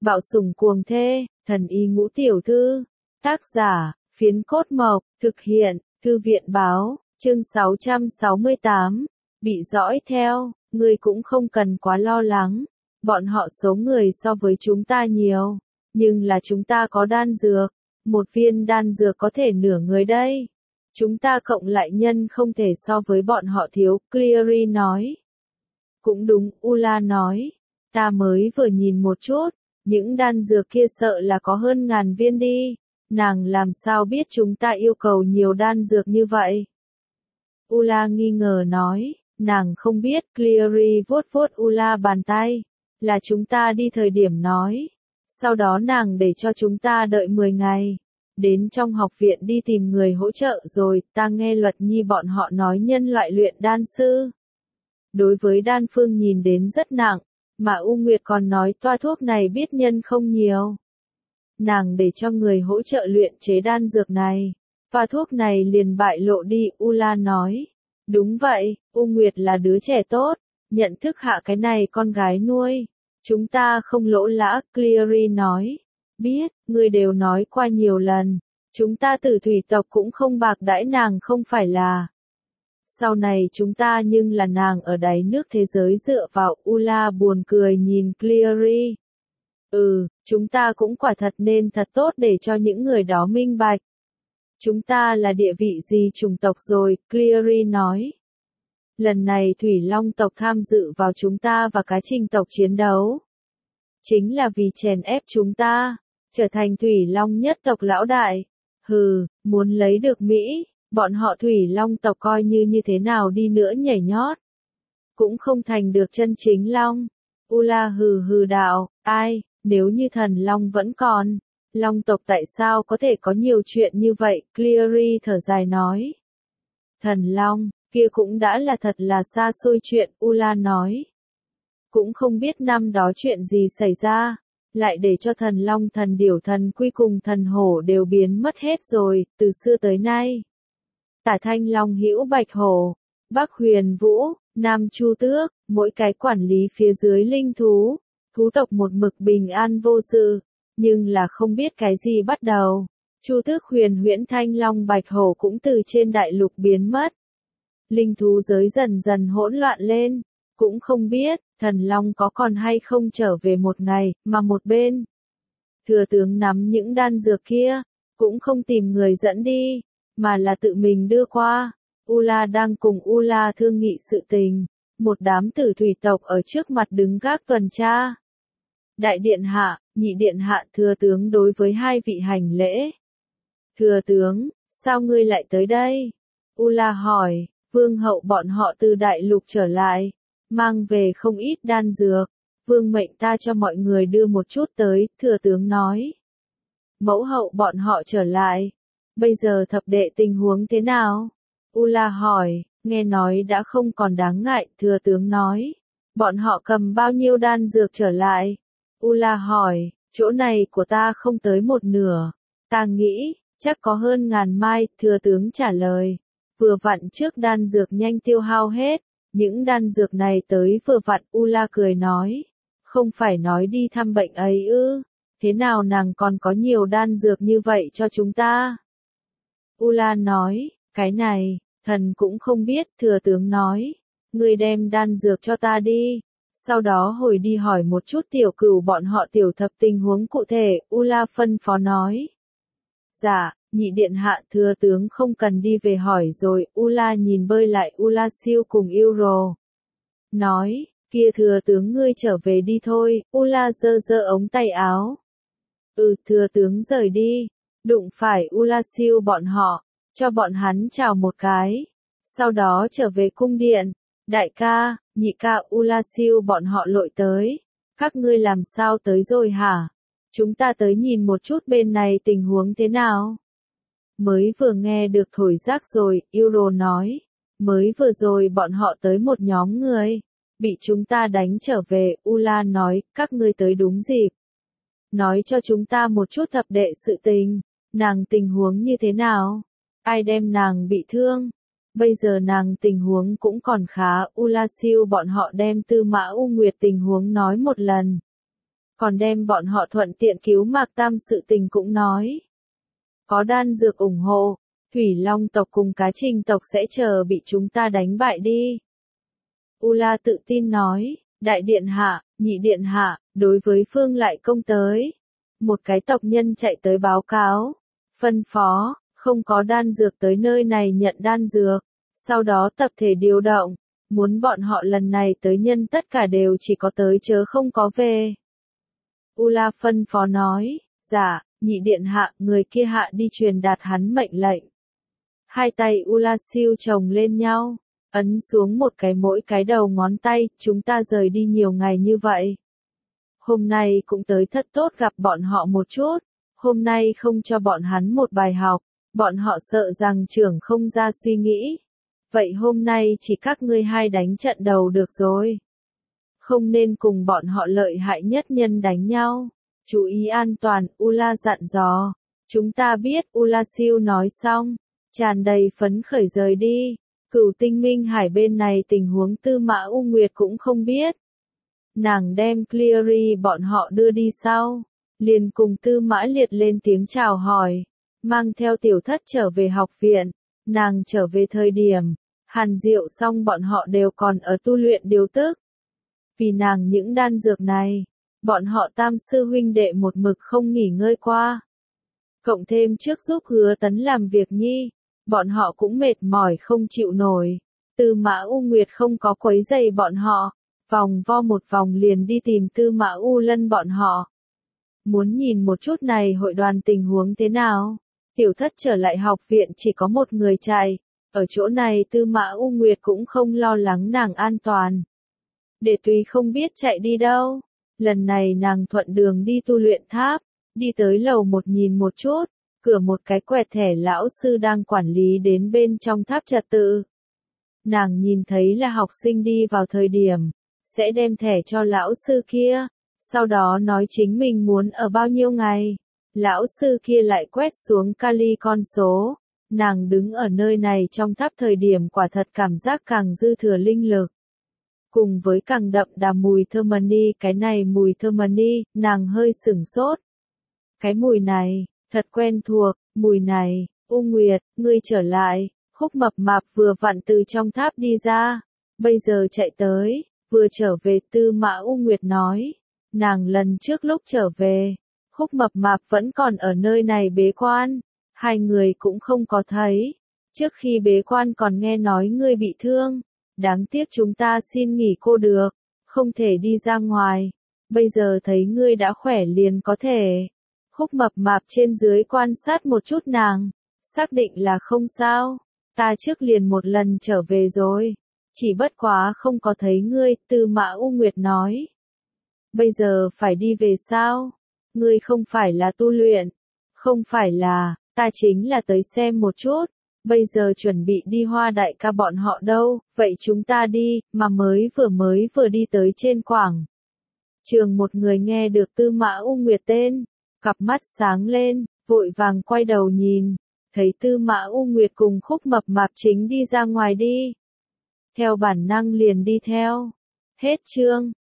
Bạo sủng cuồng thê, thần y ngũ tiểu thư. Tác giả, Phiến Cốt Mộc, thực hiện, Thư viện báo, chương 668. Bị dõi theo, ngươi cũng không cần quá lo lắng. Bọn họ số người so với chúng ta nhiều, nhưng là chúng ta có đan dược. Một viên đan dược có thể nửa người đây. Chúng ta cộng lại nhân không thể so với bọn họ thiếu, Cleary nói. Cũng đúng, Ula nói. Ta mới vừa nhìn một chút, những đan dược kia sợ là có hơn 1000 viên đi. Nàng làm sao biết chúng ta yêu cầu nhiều đan dược như vậy? Ula nghi ngờ nói, nàng không biết, Cleary vuốt vuốt Ula bàn tay. Là chúng ta đi thời điểm nói. Sau đó nàng để cho chúng ta đợi 10 ngày. Đến trong học viện đi tìm người hỗ trợ rồi, ta nghe Luật Nhi bọn họ nói nhân loại luyện đan sư. Đối với đan phương nhìn đến rất nặng, mà U Nguyệt còn nói toa thuốc này biết nhân không nhiều. Nàng để cho người hỗ trợ luyện chế đan dược này. Toa thuốc này liền bại lộ đi, Ula nói. Đúng vậy, U Nguyệt là đứa trẻ tốt, nhận thức hạ cái này con gái nuôi. Chúng ta không lỗ lã, Cleary nói. Biết, ngươi đều nói qua nhiều lần. Chúng ta Tử thủy tộc cũng không bạc đãi nàng không phải là. Sau này chúng ta nhưng là nàng ở đáy nước thế giới dựa vào, Ula buồn cười nhìn Cleary. Chúng ta cũng quả thật nên thật tốt để cho những người đó minh bạch. Chúng ta là địa vị gì chủng tộc rồi, Cleary nói. Lần này Thủy Long tộc tham dự vào chúng ta và cá trình tộc chiến đấu. Chính là vì chèn ép chúng ta, trở thành Thủy Long nhất tộc lão đại. Muốn lấy được Mỹ, bọn họ Thủy Long tộc coi như thế nào đi nữa nhảy nhót. Cũng không thành được chân chính Long. Ula hừ đạo, ai, nếu như thần Long vẫn còn, Long tộc tại sao có thể có nhiều chuyện như vậy, Cleary thở dài nói. Thần Long, kia cũng đã là thật là xa xôi chuyện, Ula nói. Cũng không biết năm đó chuyện gì xảy ra, lại để cho thần Long thần điểu thần quy cùng thần hổ đều biến mất hết rồi, từ xưa tới nay. Tả Thanh Long hữu Bạch Hổ, Bắc Huyền Vũ, Nam Chu Tước, mỗi cái quản lý phía dưới linh thú, thú tộc một mực bình an vô sự, nhưng là không biết cái gì bắt đầu. Chu Tước Huyền Huyễn Thanh Long Bạch Hổ cũng từ trên đại lục biến mất. Linh thú giới dần dần hỗn loạn lên, cũng không biết, thần Long có còn hay không trở về một ngày, mà một bên. Thừa tướng nắm những đan dược kia, cũng không tìm người dẫn đi, mà là tự mình đưa qua. Ula đang cùng Ula thương nghị sự tình, một đám tử thủy tộc ở trước mặt đứng gác tuần tra. Đại điện hạ, nhị điện hạ, thừa tướng đối với hai vị hành lễ. Thừa tướng, sao ngươi lại tới đây? Ula hỏi, vương hậu bọn họ từ đại lục trở lại, mang về không ít đan dược. Vương mệnh ta cho mọi người đưa một chút tới, thừa tướng nói. Mẫu hậu bọn họ trở lại. Bây giờ thập đệ tình huống thế nào? Ula hỏi, nghe nói đã không còn đáng ngại, thừa tướng nói. Bọn họ cầm bao nhiêu đan dược trở lại? Ula hỏi, chỗ này của ta không tới một nửa. Ta nghĩ, chắc có hơn 1000 mai, thừa tướng trả lời. Vừa vặn trước đan dược nhanh tiêu hao hết. Những đan dược này tới vừa vặn, Ula cười nói. Không phải nói đi thăm bệnh ấy ư? Thế nào nàng còn có nhiều đan dược như vậy cho chúng ta? Ula nói, cái này, thần cũng không biết, thừa tướng nói. Ngươi đem đan dược cho ta đi. Sau đó hồi đi hỏi một chút tiểu cửu bọn họ tiểu thập tình huống cụ thể, Ula phân phó nói. Dạ, nhị điện hạ, thừa tướng không cần đi về hỏi rồi, Ula nhìn bơi lại Ula siêu cùng Euro. Nói, kia thừa tướng ngươi trở về đi thôi, Ula giơ giơ ống tay áo. Thừa tướng rời đi, đụng phải Ula siêu bọn họ, cho bọn hắn chào một cái. Sau đó trở về cung điện, đại ca, nhị ca, Ula siêu bọn họ lội tới. Các ngươi làm sao tới rồi hả? Chúng ta tới nhìn một chút bên này tình huống thế nào? Mới vừa nghe được thổi rác rồi, Euro nói. Mới vừa rồi bọn họ tới một nhóm người. Bị chúng ta đánh trở về, Ula nói, các ngươi tới đúng dịp. Nói cho chúng ta một chút thập đệ sự tình. Nàng tình huống như thế nào? Ai đem nàng bị thương? Bây giờ nàng tình huống cũng còn khá, Ula siêu bọn họ đem Tư Mã U Nguyệt tình huống nói một lần. còn đem bọn họ thuận tiện cứu Mạc Tam sự tình cũng nói. Có đan dược ủng hộ, Thủy Long tộc cùng Cá Trình tộc sẽ chờ bị chúng ta đánh bại đi. Ula tự tin nói, đại điện hạ, nhị điện hạ, đối với Phương Lại Công tới. Một cái tộc nhân chạy tới báo cáo, phân phó, không có đan dược tới nơi này nhận đan dược, sau đó tập thể điều động, muốn bọn họ lần này tới nhân tất cả đều chỉ có tới chớ không có về. Ula phân phó nói, dạ, nhị điện hạ, người kia hạ đi truyền đạt hắn mệnh lệnh. Hai tay Ula siêu chồng lên nhau, ấn xuống một cái mỗi cái đầu ngón tay, chúng ta rời đi nhiều ngày như vậy. Hôm nay cũng tới thật tốt gặp bọn họ một chút, hôm nay không cho bọn hắn một bài học, bọn họ sợ rằng trưởng không ra suy nghĩ. Vậy hôm nay chỉ các ngươi hai đánh trận đầu được rồi. Không nên cùng bọn họ lợi hại nhất nhân đánh nhau. Chú ý an toàn, Ula dặn dò. Chúng ta biết, Ula siêu nói xong, tràn đầy phấn khởi rời đi. Cửu Tinh Minh Hải bên này tình huống Tư Mã U Nguyệt cũng không biết. Nàng đem Cleary bọn họ đưa đi sau, liền cùng Tư Mã Liệt lên tiếng chào hỏi, mang theo tiểu thất trở về học viện. Nàng trở về thời điểm, Hàn Diệu xong bọn họ đều còn ở tu luyện điều tức. Vì nàng những đan dược này, bọn họ tam sư huynh đệ một mực không nghỉ ngơi qua. Cộng thêm trước giúp Hứa Tấn làm việc nhi, bọn họ cũng mệt mỏi không chịu nổi. Tư Mã U Nguyệt không có quấy rầy bọn họ, vòng vo một vòng liền đi tìm Tư Mã U Lân bọn họ. Muốn nhìn một chút này hội đoàn tình huống thế nào. Tiểu thất trở lại học viện chỉ có một người chạy, ở chỗ này Tư Mã U Nguyệt cũng không lo lắng nàng an toàn. Để tùy không biết chạy đi đâu. Lần này nàng thuận đường đi tu luyện tháp, đi tới lầu một nhìn một chút, cửa một cái quẹt thẻ lão sư đang quản lý đến bên trong tháp trật tự. Nàng nhìn thấy là học sinh đi vào thời điểm, sẽ đem thẻ cho lão sư kia, sau đó nói chính mình muốn ở bao nhiêu ngày. Lão sư kia lại quét xuống Kali con số, nàng đứng ở nơi này trong tháp thời điểm quả thật cảm giác càng dư thừa linh lực. Cùng với càng đậm đà mùi thơm mani, cái này mùi thơm mani, nàng hơi sửng sốt. Cái mùi này, thật quen thuộc, mùi này, U Nguyệt, ngươi trở lại. Khúc Mập Mạp vừa vặn từ trong tháp đi ra, bây giờ chạy tới, vừa trở về. Tư Mã U Nguyệt nói, nàng lần trước lúc trở về, Khúc Mập Mạp vẫn còn ở nơi này bế quan, hai người cũng không có thấy. Trước khi bế quan còn nghe nói ngươi bị thương, đáng tiếc chúng ta xin nghỉ cô được, không thể đi ra ngoài, bây giờ thấy ngươi đã khỏe liền có thể. Khúc Mập Mạp trên dưới quan sát một chút nàng, xác định là không sao, ta trước liền một lần trở về rồi, chỉ bất quá không có thấy ngươi. Tư Mã U Nguyệt nói, bây giờ phải đi về sao? Ngươi không phải là tu luyện, không phải là, ta chính là tới xem một chút, bây giờ chuẩn bị đi Hoa đại ca bọn họ đâu, vậy chúng ta đi. Mà mới vừa đi tới trên quảng trường, một người nghe được Tư Mã U Nguyệt tên, cặp mắt sáng lên, vội vàng quay đầu nhìn, thấy Tư Mã U Nguyệt cùng Khúc Mập Mạp chính đi ra ngoài đi. Theo bản năng liền đi theo. Hết chương.